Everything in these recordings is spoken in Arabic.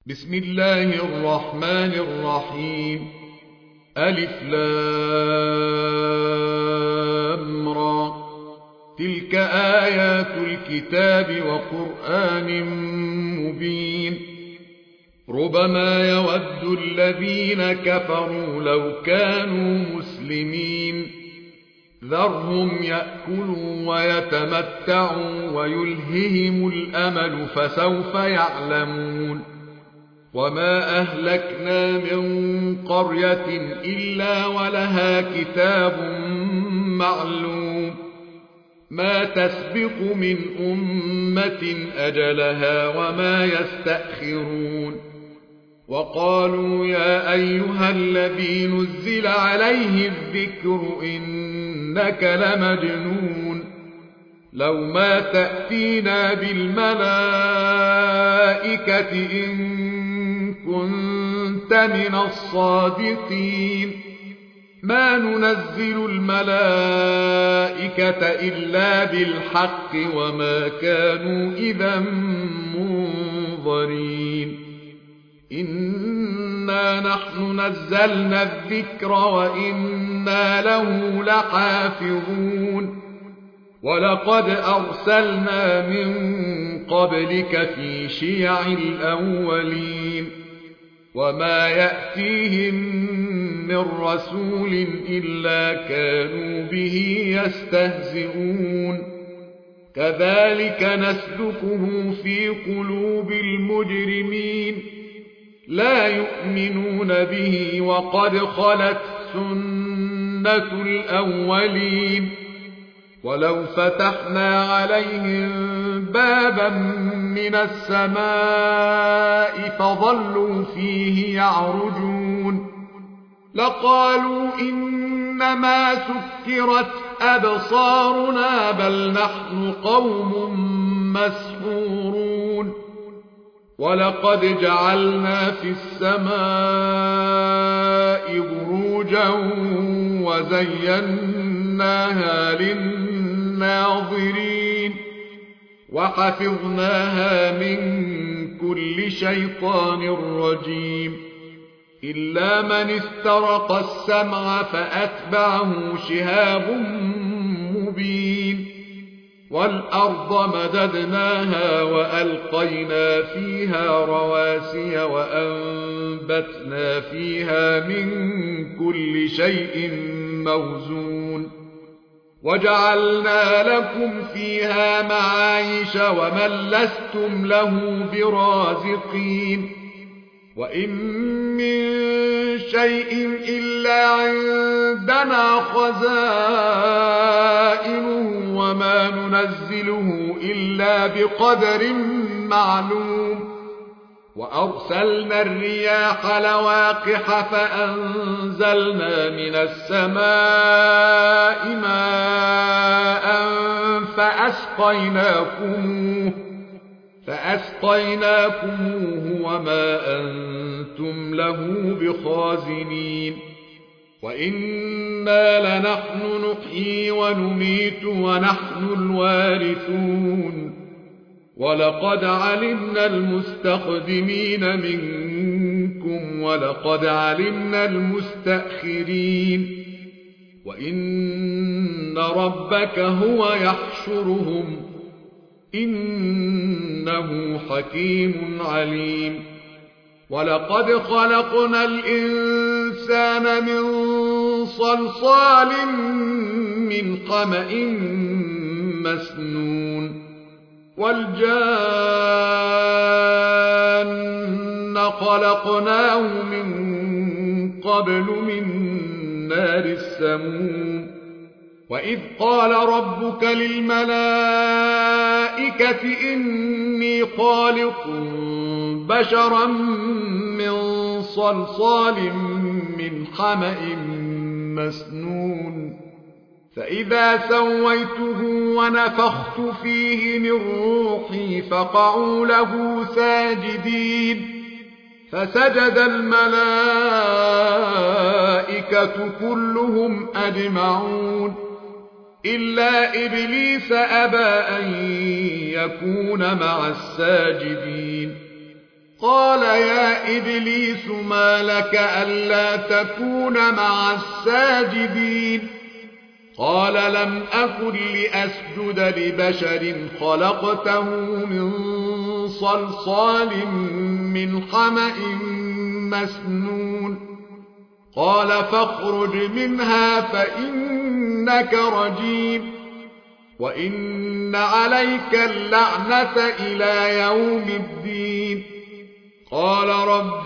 بسم الله الرحمن الرحيم. ألف لام را. تلك آيات الكتاب وقرآن مبين. ربما يود الذين كفروا لو كانوا مسلمين. ذرهم يأكلوا ويتمتعوا ويلههم الأمل فسوف يعلمون. وما أهلكنا من قرية إلا ولها كتاب معلوم. ما تسبق من أمة أجلها وما يستأخرون. وقالوا يا أيها الذي نزل عليه الذكر إنك لمجنون. لو ما تأتينا بالملائكة إن كنت من الصادقين. ما ننزل الملائكة إلا بالحق وما كانوا إذا منظرين. إنا نحن نزلنا الذكر وإنا له لحافظون. ولقد أرسلنا من قبلك في شيع الأولين. وما يأتيهم من رسول إلا كانوا به يستهزئون. كذلك نسلكه في قلوب المجرمين. لا يؤمنون به وقد خلت سنة الأولين. ولو فتحنا عليهم بابا من السماء فظلوا فيه يعرجون لقالوا إنما سكرت أبصارنا بل نحن قوم مسحورون. ولقد جعلنا في السماء بروجا وزيناها للناظرين وحفظناها من كل شيطان رجيم. إلا من استرق السمع فأتبعه شهاب مبين. والأرض مددناها وألقينا فيها رواسي وأنبتنا فيها من كل شيء موزون. وجعلنا لكم فيها معايش ومن لستم له برازقين. وإن من شيء إلا عندنا خزائنه وما ننزله إلا بقدر معلوم. وأرسلنا الرياح لواقح فأنزلنا من السماء ماء فأسقيناكموه وما أنتم له بخازنين. وإنا لنحن نحيي ونميت ونحن الوارثون. ولقد علمنا المستقدمين منكم ولقد علمنا المستأخرين. وإن ربك هو يحشرهم إنه حكيم عليم. ولقد خلقنا الإنسان من صلصال من حمأ مسنون. والجان خلقناه من قبل من نار السموم. وإذ قال ربك للملائكة إني خالق بشرا من صلصال من حمأ مسنون. فإذا سويته ونفخت فيه من روحي فقعوا له ساجدين. فسجد الملائكة كلهم أجمعون إلا إبليس أبى أن يكون مع الساجدين. قال يا إبليس ما لك ألا تكون مع الساجدين قال لم أكن لأسجد لبشر خلقته من صلصال من حمأ مسنون قال فاخرج منها فإنك رجيم وإن عليك اللعنة إلى يوم الدين قال رب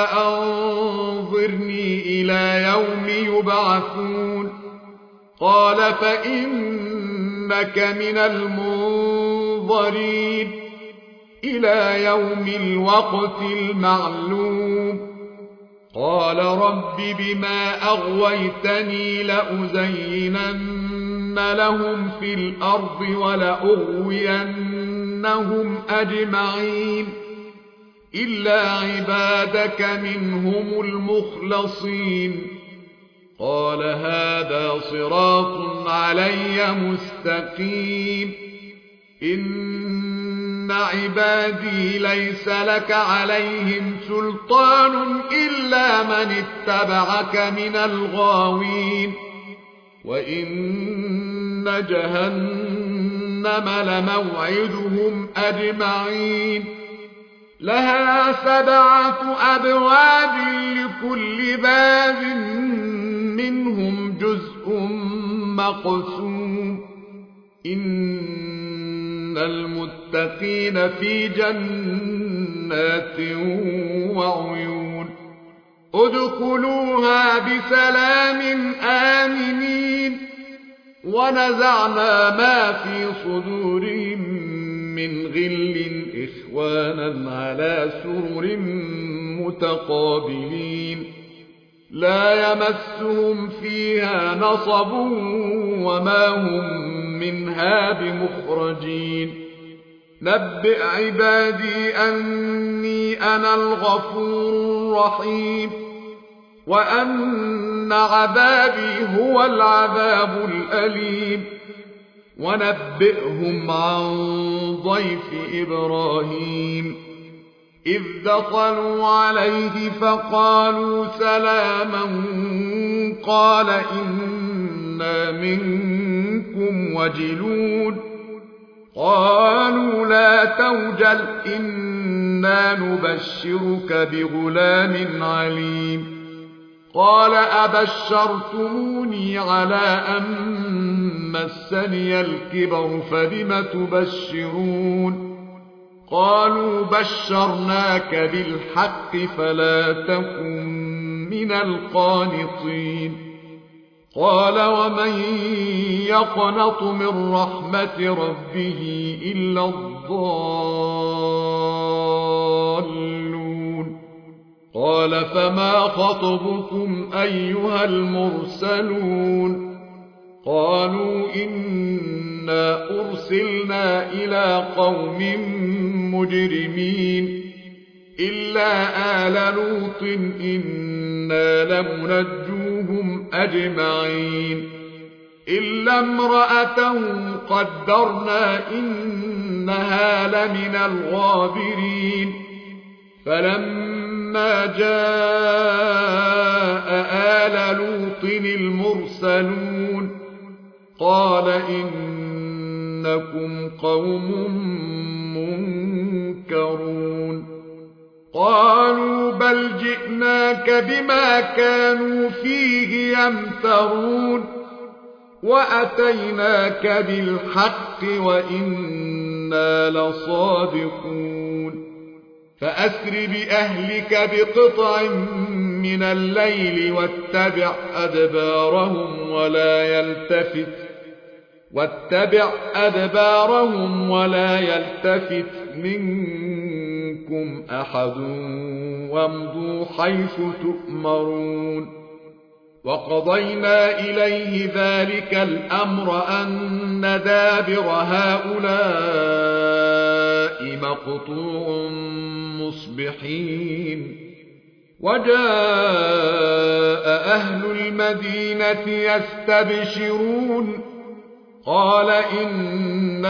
فأنظرني إلى يوم يبعثون قال فإنك من المنظرين إلى يوم الوقت المعلوم قال رب بما أغويتني لأزينن لهم في الأرض ولأغوينهم أجمعين إلا عبادك منهم المخلصين قال هذا صراط علي مستقيم إن عبادي ليس لك عليهم سلطان إلا من اتبعك من الغاوين وإن جهنم لموعدهم أجمعين لها 7 أبواب لكل باب منهم جزء مقسوم إن المتقين في جنات وعيون ادخلوها بسلام آمنين ونزعنا ما في صدورهم من غل إخوانا على سرر متقابلين لا يمسهم فيها نصب وما هم منها بمخرجين نبئ عبادي أني أنا الغفور الرحيم وأن عذابي هو العذاب الأليم ونبئهم عن ضيف إبراهيم إذ دخلوا عليه فقالوا سلاما قال إنا منكم وجلون قالوا لا توجل إنا نبشرك بغلام عليم قال أبشرتموني على أن مسني الكبر فبم تبشرون قالوا بشرناك بالحق فلا تكن من القانطين قال ومن يقنط من رحمة ربه إلا الضالون قال فما خطبكم أيها المرسلون قالوا إنا أرسلنا إلى قوم مجرمين إلا آل لوط إنا لمنجوهم أجمعين إلا امرأته قدرنا إنها لمن الغابرين فلما جاء آل لوط المرسلون قال إنكم قوم منكرون قالوا بل جئناك بما كانوا فيه يمترون وأتيناك بالحق وإنا لصادقون فأسر بأهلك بقطع من الليل واتبع أدبارهم ولا يلتفت منكم أحد وامضوا حيث تؤمرون وقضينا إليه ذلك الأمر أن دابر هؤلاء مقطوع مصبحين وجاء أهل المدينة يستبشرون قال إن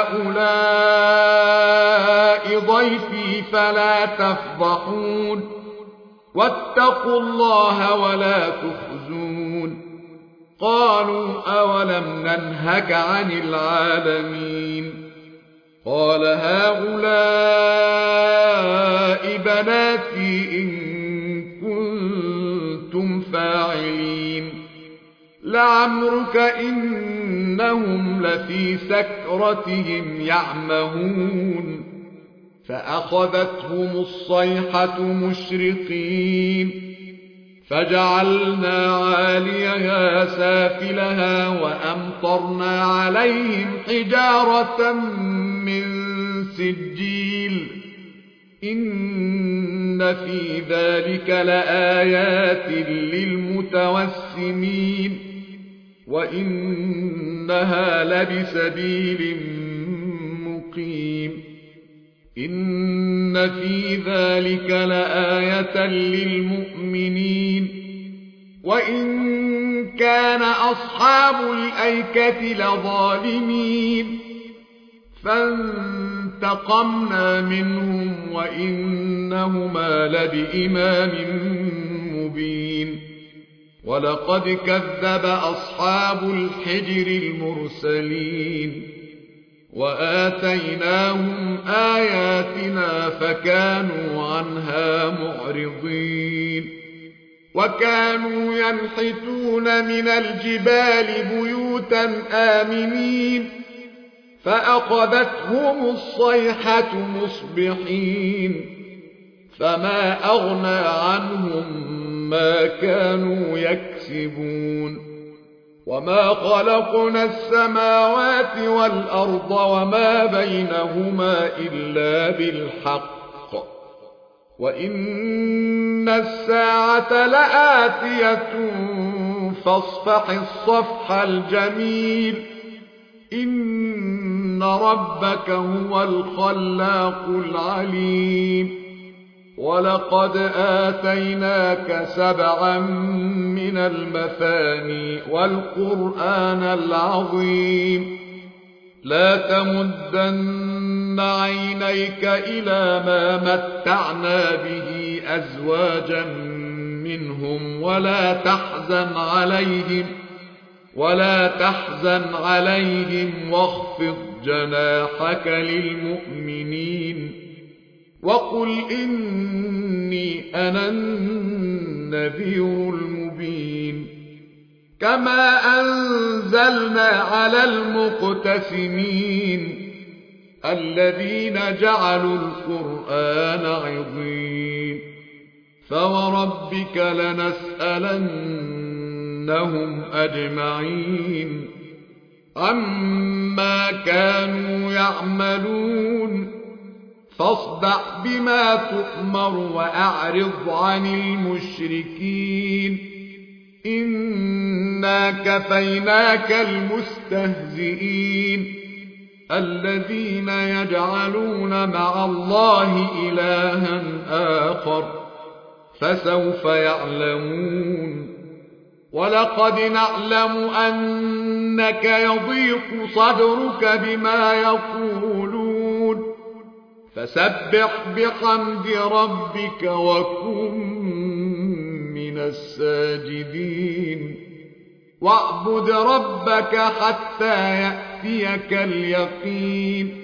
هؤلاء ضيفي فلا تفضحون واتقوا الله ولا تخزون قالوا أولم ننهك عن العالمين قال هؤلاء بناتي إن كنتم فاعلين لعمرك إنهم لفي سكرتهم يعمهون فأخذتهم الصيحة مشرقين فجعلنا عاليها سافلها وأمطرنا عليهم حجارة من سجيل إن في ذلك لآيات للمتوسمين وإنها لبسبيل مقيم إن في ذلك لآية للمؤمنين وإن كان أصحاب الأيكة لظالمين فانتقمنا منهم وإنهما لبإمام مبين ولقد كذب أصحاب الحجر المرسلين وآتيناهم آياتنا فكانوا عنها معرضين وكانوا ينحتون من الجبال بيوتا آمنين فأخذتهم الصيحة مصبحين فما أغنى عنهم ما كانوا يكسبون وما خلقنا السماوات والأرض وما بينهما إلا بالحق وإن الساعة لآتية فاصفح الصفح الجميل إن ربك هو الخلاق العليم ولقد آتيناك 7 من المثاني والقرآن العظيم لا تمدن عينيك إلى ما متعنا به أزواجا منهم ولا تحزن عليهم واخفض جناحك للمؤمنين وقل إني أنا النذير المبين كما أنزلنا على المقتسمين الذين جعلوا القرآن عضين فوربك لنسألنهم أجمعين عما كانوا يعملون فاصدع بما تؤمر وأعرض عن المشركين إنا كفيناك المستهزئين الذين يجعلون مع الله إلها آخر فسوف يعلمون ولقد نعلم أنك يضيق صدرك بما يقولون فسبح بحمد ربك وكن من الساجدين واعبد ربك حتى يأتيك اليقين